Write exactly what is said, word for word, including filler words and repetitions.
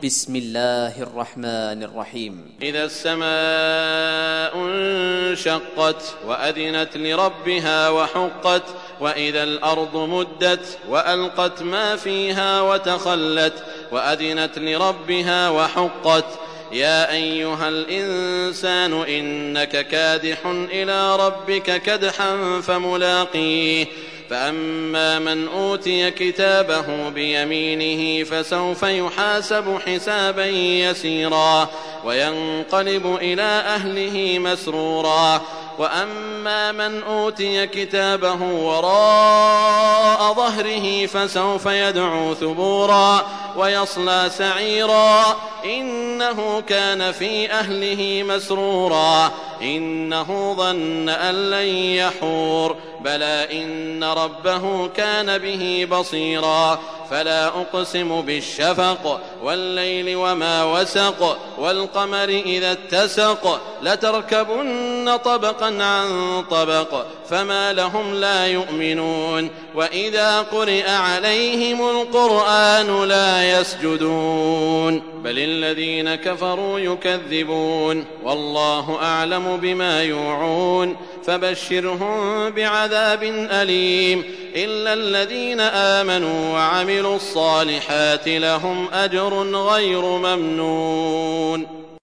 بسم الله الرحمن الرحيم. إذا السماء انشقت وأذنت لربها وحقت وإذا الأرض مدت وألقت ما فيها وتخلت وأذنت لربها وحقت يا أيها الإنسان إنك كادح إلى ربك كدحا فملاقيه فأما من أوتي كتابه بيمينه فسوف يحاسب حسابا يسيرا وينقلب إلى أهله مسرورا وأما من أوتي كتابه وراء ظهره فسوف يدعو ثبورا ويصلى سعيرا إنه كان في أهله مسرورا إنه ظن أن لن يحور بلى إن ربه كان به بصيرا فلا أقسم بالشفق والليل وما وسق والقمر إذا اتسق لتركبن طبقا عن طبق فما لهم لا يؤمنون وإذا قرئ عليهم القرآن لا يسجدون بل الذين كفروا يكذبون والله أعلم بما يوعون فبشرهم بعذاب أليم إلا الذين آمنوا وعملوا الصالحات لهم أجر غير ممنون.